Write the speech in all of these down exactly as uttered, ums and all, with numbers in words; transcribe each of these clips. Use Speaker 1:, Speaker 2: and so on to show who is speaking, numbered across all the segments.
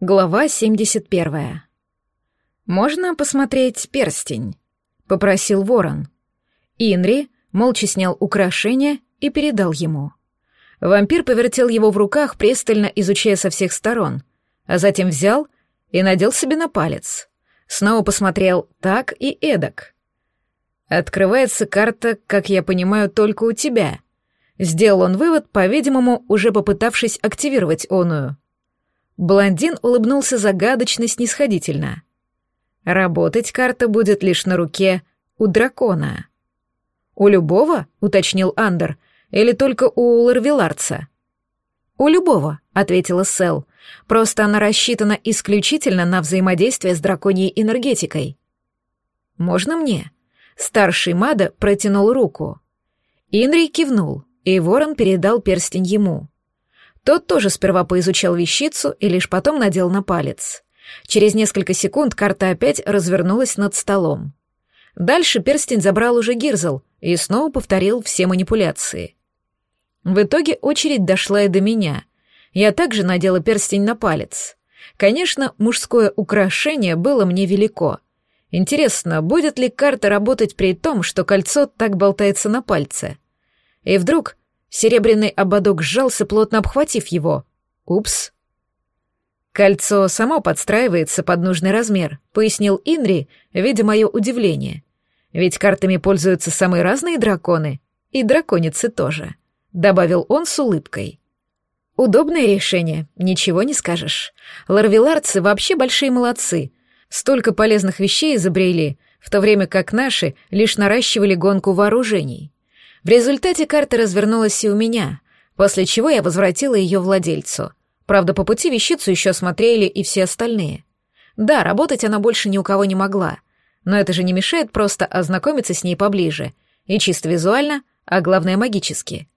Speaker 1: Глава семьдесят первая. «Можно посмотреть перстень?» — попросил ворон. Инри молча снял украшение и передал ему. Вампир повертел его в руках, пристально изучая со всех сторон, а затем взял и надел себе на палец. Снова посмотрел так и эдак. «Открывается карта, как я понимаю, только у тебя». Сделал он вывод, по-видимому, уже попытавшись активировать оную. Блондин улыбнулся загадочно-снисходительно. «Работать карта будет лишь на руке у дракона». «У любого?» — уточнил Андер. «Или только у Ларвеларца?» «У любого», — ответила Сэл. «Просто она рассчитана исключительно на взаимодействие с драконьей энергетикой». «Можно мне?» Старший Мада протянул руку. Инри кивнул, и ворон передал перстень ему. Тот тоже сперва поизучал вещицу и лишь потом надел на палец. Через несколько секунд карта опять развернулась над столом. Дальше перстень забрал уже Гирзл и снова повторил все манипуляции. В итоге очередь дошла и до меня. Я также надела перстень на палец. Конечно, мужское украшение было мне велико. Интересно, будет ли карта работать при том, что кольцо так болтается на пальце? И вдруг серебряный ободок сжался, плотно обхватив его. Упс. «Кольцо само подстраивается под нужный размер», — пояснил Инри, видя мое удивление. «Ведь картами пользуются самые разные драконы, и драконицы тоже», — добавил он с улыбкой. «Удобное решение, ничего не скажешь. Ларвеларцы вообще большие молодцы. Столько полезных вещей изобрели, в то время как наши лишь наращивали гонку вооружений. В результате карта развернулась и у меня, после чего я возвратила ее владельцу. Правда, по пути вещицу еще смотрели и все остальные. Да, работать она больше ни у кого не могла, но это же не мешает просто ознакомиться с ней поближе, и чисто визуально, а главное магически.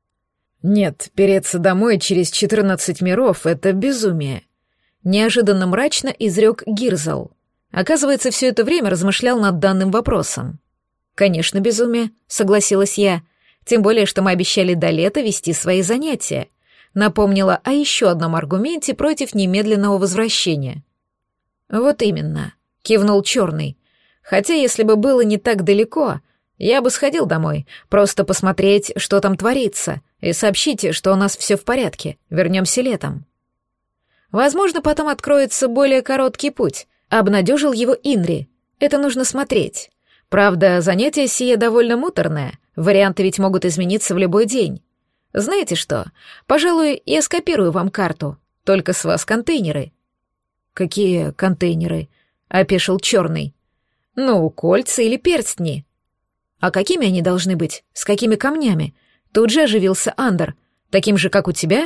Speaker 1: Нет, переться домой через четырнадцать миров — это безумие. Неожиданно мрачно изрек Гирзл. Оказывается, все это время размышлял над данным вопросом. «Конечно, безумие», — согласилась я. «Тем более, что мы обещали до лета вести свои занятия». Напомнила о еще одном аргументе против немедленного возвращения. «Вот именно», — кивнул Черный. «Хотя, если бы было не так далеко, я бы сходил домой, просто посмотреть, что там творится, и сообщите, что у нас все в порядке, вернемся летом». «Возможно, потом откроется более короткий путь», — обнадежил его Инри. «Это нужно смотреть. Правда, занятие сие довольно муторное, варианты ведь могут измениться в любой день. Знаете что, пожалуй, я скопирую вам карту, только с вас контейнеры». «Какие контейнеры?» — опешил Черный. «Ну, кольца или перстни». «А какими они должны быть? С какими камнями?» Тут же оживился Андер. «Таким же, как у тебя?»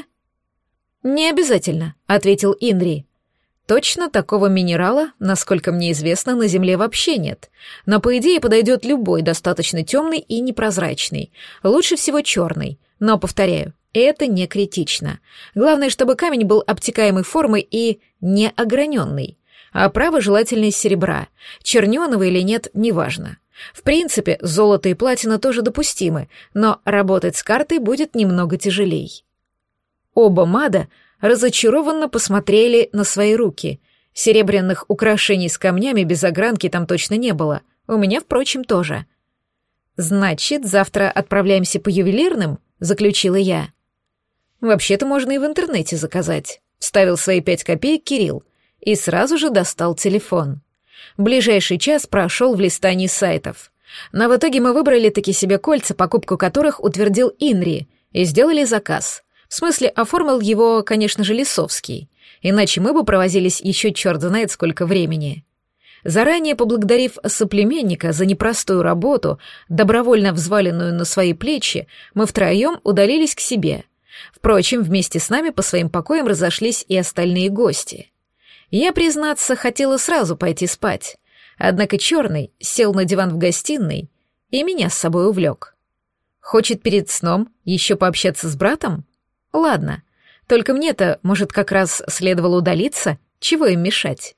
Speaker 1: «Не обязательно», — ответил Инри. «Точно такого минерала, насколько мне известно, на Земле вообще нет. Но, по идее, подойдет любой, достаточно темный и непрозрачный. Лучше всего черный. Но, повторяю, это не критично. Главное, чтобы камень был обтекаемой формы и не ограненный. А право желательно из серебра. Черненого или нет, неважно. В принципе, золото и платина тоже допустимы, но работать с картой будет немного тяжелей». Оба Мада разочарованно посмотрели на свои руки. Серебряных украшений с камнями без огранки там точно не было. У меня, впрочем, тоже. «Значит, завтра отправляемся по ювелирным?» — заключила я. «Вообще-то можно и в интернете заказать», — вставил свои пять копеек Кирилл и сразу же достал телефон. Ближайший час прошел в листании сайтов. Но в итоге мы выбрали таки себе кольца, покупку которых утвердил Инри, и сделали заказ. В смысле, оформил его, конечно же, Лисовский. Иначе мы бы провозились еще черт знает сколько времени. Заранее поблагодарив соплеменника за непростую работу, добровольно взваленную на свои плечи, мы втроем удалились к себе. Впрочем, вместе с нами по своим покоям разошлись и остальные гости. Я, признаться, хотела сразу пойти спать, однако Черный сел на диван в гостиной и меня с собой увлек. Хочет перед сном еще пообщаться с братом? Ладно, только мне-то, может, как раз следовало удалиться, чего им мешать?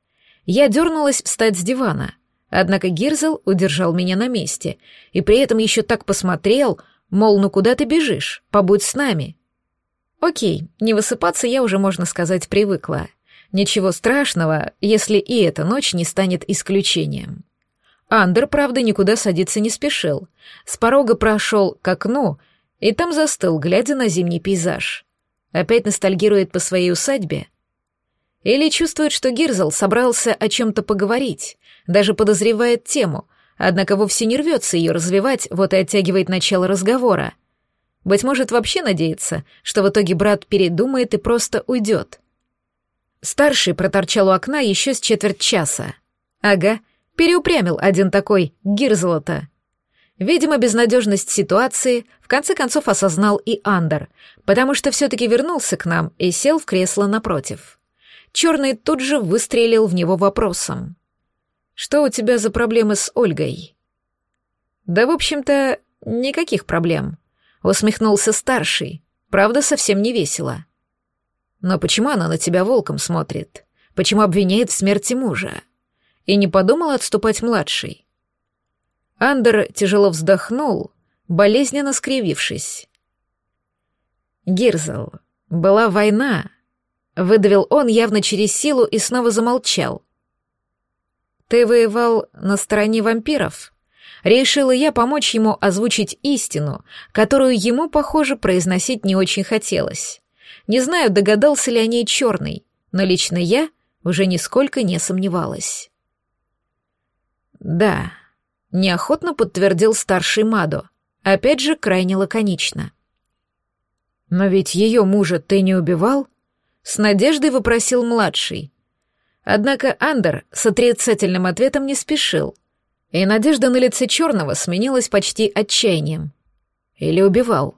Speaker 1: Я дернулась встать с дивана, однако Гирзл удержал меня на месте и при этом еще так посмотрел, мол, ну куда ты бежишь, побудь с нами. Окей, не высыпаться я уже, можно сказать, привыкла. Ничего страшного, если и эта ночь не станет исключением. Андер, правда, никуда садиться не спешил. С порога прошел к окну и там застыл, глядя на зимний пейзаж. Опять ностальгирует по своей усадьбе? Или чувствует, что Гирзл собрался о чем-то поговорить, даже подозревает тему, однако вовсе не рвется ее развивать, вот и оттягивает начало разговора. Быть может, вообще надеется, что в итоге брат передумает и просто уйдет. Старший проторчал у окна еще с четверть часа. Ага, переупрямил один такой Гирзла-то. Видимо, безнадежность ситуации в конце концов осознал и Андер, потому что все-таки вернулся к нам и сел в кресло напротив. Черный тут же выстрелил в него вопросом. «Что у тебя за проблемы с Ольгой?» «Да, в общем-то, никаких проблем», — усмехнулся старший, правда, совсем не весело. «Но почему она на тебя волком смотрит? Почему обвиняет в смерти мужа?» И не подумал отступать младший. Андер тяжело вздохнул, болезненно скривившись. «Гирзл, была война», — выдавил он явно через силу и снова замолчал. «Ты воевал на стороне вампиров?» Решила я помочь ему озвучить истину, которую ему, похоже, произносить не очень хотелось. Не знаю, догадался ли о ней черный, но лично я уже нисколько не сомневалась. «Да», — неохотно подтвердил старший Мадо, опять же крайне лаконично. «Но ведь ее мужа ты не убивал?» — с надеждой вопросил младший. Однако Андер с отрицательным ответом не спешил, и надежда на лице черного сменилась почти отчаянием. «Или убивал?»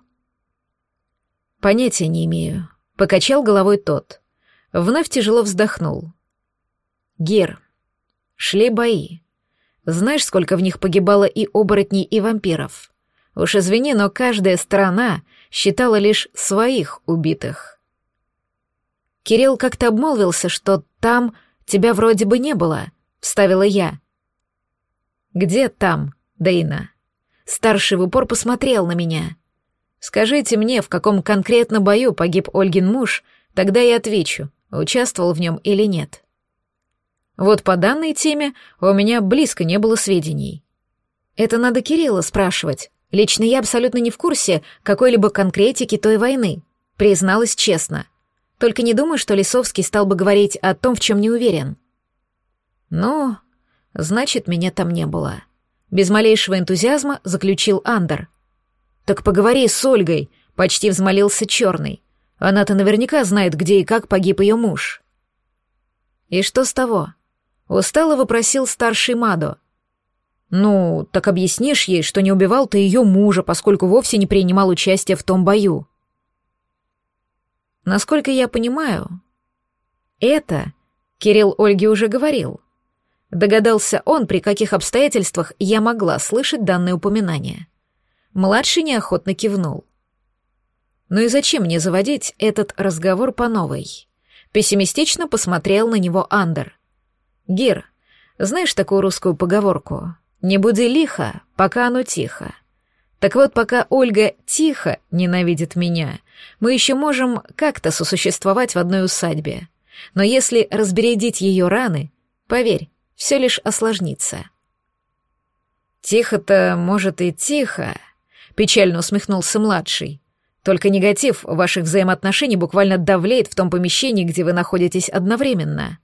Speaker 1: «Понятия не имею», — покачал головой тот. Вновь тяжело вздохнул. «Гер, шли бои. Знаешь, сколько в них погибало и оборотней, и вампиров? Уж извини, но каждая сторона считала лишь своих убитых». «Кирилл как-то обмолвился, что там тебя вроде бы не было», — вставила я. «Где там, Дейна?» Старший в упор посмотрел на меня. «Скажите мне, в каком конкретно бою погиб Ольгин муж, тогда я отвечу, участвовал в нем или нет». Вот по данной теме у меня близко не было сведений. Это надо Кирилла спрашивать. Лично я абсолютно не в курсе какой-либо конкретики той войны, призналась честно. Только не думаю, что Лисовский стал бы говорить о том, в чем не уверен. «Ну, значит, меня там не было», — без малейшего энтузиазма заключил Андер. «Так поговори с Ольгой», — почти взмолился Черный. «Она-то наверняка знает, где и как погиб ее муж». «И что с того?» — устало вопросил старший Мадо. «Ну, так объяснишь ей, что не убивал ты ее мужа, поскольку вовсе не принимал участия в том бою». Насколько я понимаю, это Кирилл Ольге уже говорил. Догадался он, при каких обстоятельствах я могла слышать данное упоминание. Младший неохотно кивнул. «Ну и зачем мне заводить этот разговор по новой?» Пессимистично посмотрел на него Андер. «Гир, знаешь такую русскую поговорку? Не буди лихо, пока оно тихо. Так вот, пока Ольга тихо ненавидит меня, мы еще можем как-то сосуществовать в одной усадьбе. Но если разбередить ее раны, поверь, все лишь осложнится». «Тихо-то, может, и тихо», — печально усмехнулся младший. «Только негатив ваших взаимоотношений буквально давлеет в том помещении, где вы находитесь одновременно».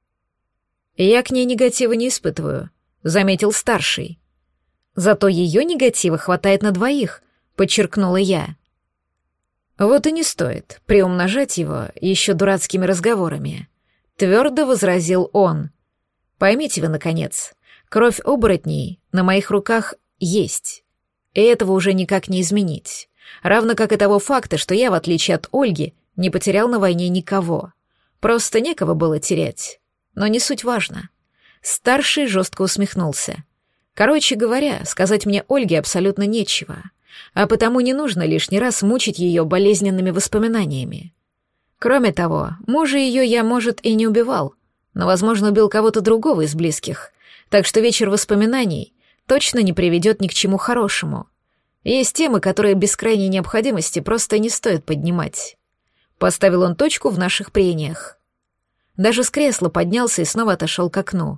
Speaker 1: «Я к ней негатива не испытываю», — заметил старший. «Зато ее негатива хватает на двоих», — подчеркнула я. «Вот и не стоит приумножать его еще дурацкими разговорами», — твердо возразил он. «Поймите вы, наконец, кровь оборотней на моих руках есть, и этого уже никак не изменить, равно как и того факта, что я, в отличие от Ольги, не потерял на войне никого. Просто некого было терять, но не суть важно». Старший жестко усмехнулся. «Короче говоря, сказать мне Ольге абсолютно нечего, а потому не нужно лишний раз мучить ее болезненными воспоминаниями. Кроме того, мужа ее я, может, и не убивал, но, возможно, убил кого-то другого из близких, так что вечер воспоминаний точно не приведет ни к чему хорошему. Есть темы, которые без крайней необходимости просто не стоит поднимать». Поставил он точку в наших прениях. Даже с кресла поднялся и снова отошел к окну.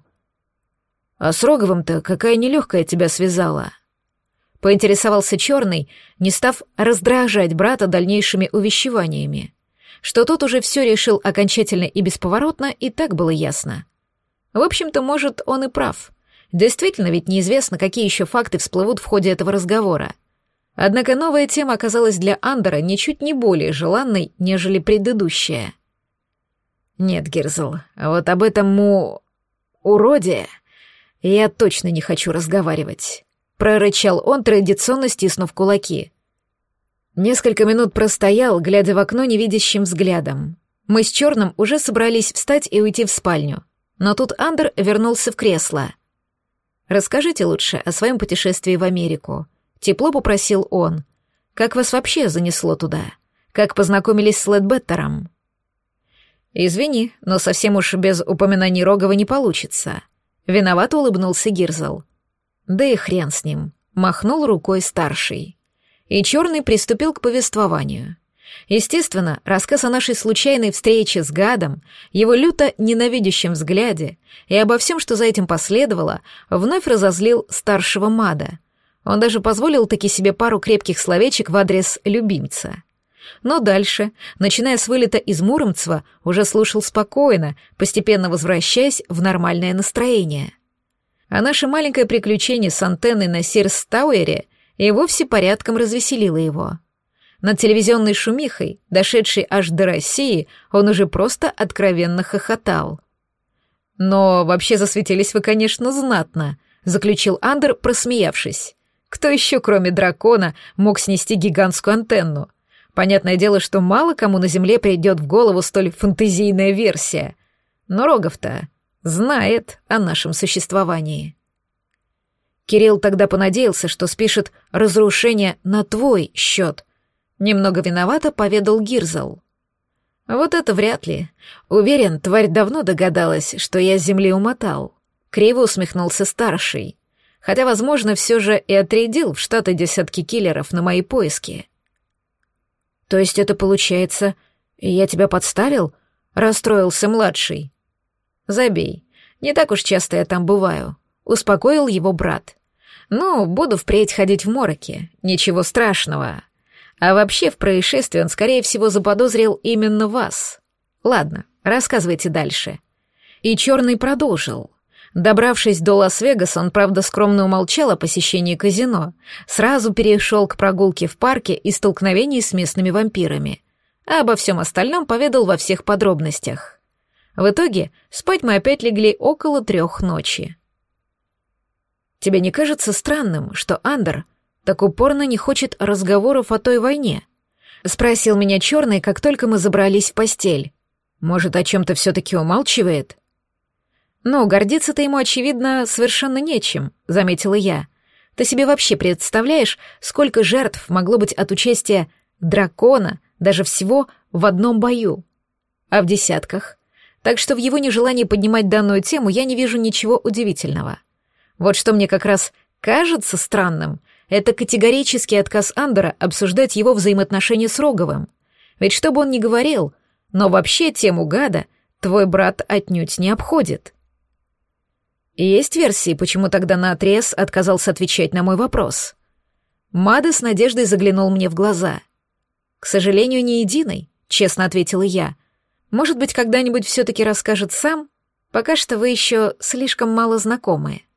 Speaker 1: «А с Роговым-то какая нелегкая тебя связала?» Поинтересовался Черный, не став раздражать брата дальнейшими увещеваниями. Что тот уже все решил окончательно и бесповоротно, и так было ясно. В общем-то, может, он и прав. Действительно, ведь неизвестно, какие еще факты всплывут в ходе этого разговора. Однако новая тема оказалась для Андера ничуть не более желанной, нежели предыдущая. «Нет, Гирзл, вот об этом му... уроде я точно не хочу разговаривать», — прорычал он, традиционно стиснув кулаки. Несколько минут простоял, глядя в окно невидящим взглядом. Мы с Черным уже собрались встать и уйти в спальню, но тут Андер вернулся в кресло. «Расскажите лучше о своем путешествии в Америку», — тепло попросил он. «Как вас вообще занесло туда? Как познакомились с Лэдбеттером?» «Извини, но совсем уж без упоминаний Рогова не получится». Виновато улыбнулся Гирзл. «Да и хрен с ним», — махнул рукой старший. И Черный приступил к повествованию. Естественно, рассказ о нашей случайной встрече с гадом, его люто ненавидящем взгляде и обо всем, что за этим последовало, вновь разозлил старшего Мада. Он даже позволил таки себе пару крепких словечек в адрес любимца. Но дальше, начиная с вылета из Муромцева, уже слушал спокойно, постепенно возвращаясь в нормальное настроение. А наше маленькое приключение с антенной на Сирс-Тауэре и вовсе порядком развеселило его. Над телевизионной шумихой, дошедшей аж до России, он уже просто откровенно хохотал. «Но вообще засветились вы, конечно, знатно», — заключил Андер, просмеявшись. «Кто еще, кроме дракона, мог снести гигантскую антенну? Понятное дело, что мало кому на Земле придет в голову столь фантазийная версия. Но Рогов-то знает о нашем существовании». Кирилл тогда понадеялся, что спишет разрушение на твой счет. Немного виновато поведал Гирзл. Вот это вряд ли. Уверен, тварь давно догадалась, что я с земли умотал. Криво усмехнулся старший. Хотя, возможно, все же и отрядил в Штаты десятки киллеров на мои поиски. То есть это получается, я тебя подставил? Расстроился младший. Забей. Не так уж часто я там бываю. Успокоил его брат. «Ну, буду впредь ходить в мороке. Ничего страшного. А вообще в происшествии он, скорее всего, заподозрил именно вас. Ладно, рассказывайте дальше». И Черный продолжил. Добравшись до Лас-Вегаса, он, правда, скромно умолчал о посещении казино, сразу перешел к прогулке в парке и столкновении с местными вампирами, а обо всем остальном поведал во всех подробностях. В итоге спать мы опять легли около трех ночи. «Тебе не кажется странным, что Андер так упорно не хочет разговоров о той войне?» — спросил меня Черный, как только мы забрались в постель. «Может, о чем-то все-таки умалчивает?» «Ну, гордиться-то ему, очевидно, совершенно нечем», — заметила я. «Ты себе вообще представляешь, сколько жертв могло быть от участия дракона, даже всего в одном бою? А в десятках? Так что в его нежелании поднимать данную тему я не вижу ничего удивительного. Вот что мне как раз кажется странным, это категорический отказ Андера обсуждать его взаимоотношения с Роговым. Ведь что бы он ни говорил, но вообще тему гада твой брат отнюдь не обходит». Есть версии, почему тогда наотрез отказался отвечать на мой вопрос. Мада с надеждой заглянул мне в глаза. «К сожалению, не единой», — честно ответила я. «Может быть, когда-нибудь все-таки расскажет сам? Пока что вы еще слишком мало знакомы».